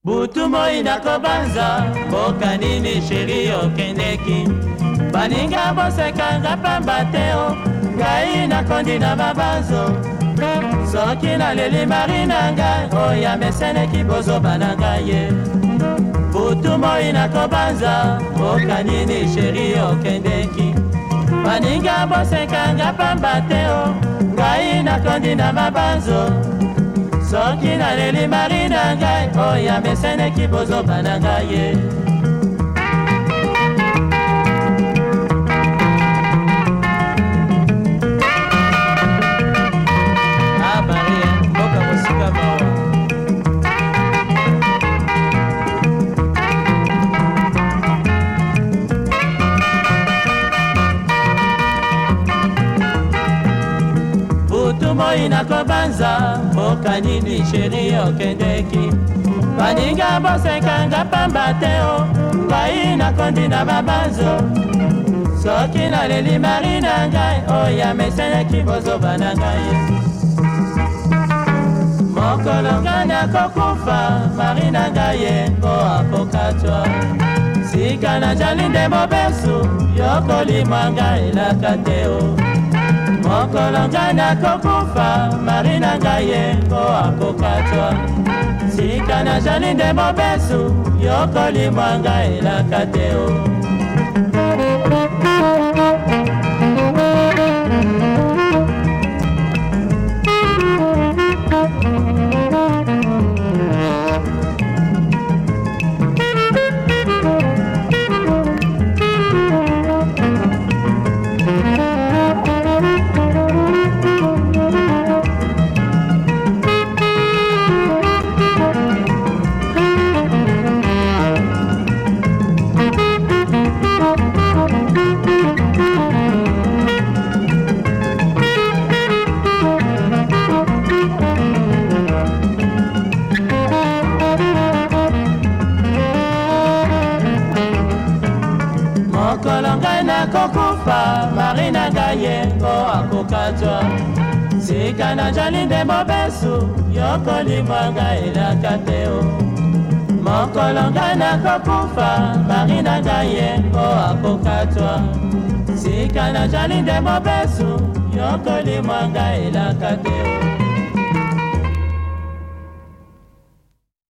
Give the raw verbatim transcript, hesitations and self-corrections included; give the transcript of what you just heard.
Butu moi nakobanza mboka nini sheri okendeki baninga bosekanga pamba te o ngai nakondi na mabanzo soki naleli mari na ngai oya meseneki bozoba na ngai ye butu moi nakobanza mboka nini sheri okendeki baninga bosekanga pamba te o ngai nakondi na mabanzo soki naleli mari na ngai oya meseneki bozoba na ngai ye abari mboka mosika mawa butu moi nakobanza mboka nini sheri okendeki baninga bosekanga pamba te o ngai nakondi na mabanzo soki naleli mari na ngai oya meseneki bozoba na ngai mokolo ngai nakokufa mari na ngai ye ngo akokatwa sika najali nde mobesu yokolimwa ngai elaka te o mokolo ngai nakokufa mari na ngai ye ngo akokatwa sika najali nde mobesu yokolimwa ngai elaka te o mokolo ngai nakokufa mari na ngai ye ngo akokatwa sika najali nde mobesu yokolimwa ngai elaka te o mokolo ngai nakokufa mari na ngai ye ngo akokatwa sika najali nde mobesu yokolimwa ngai elaka te o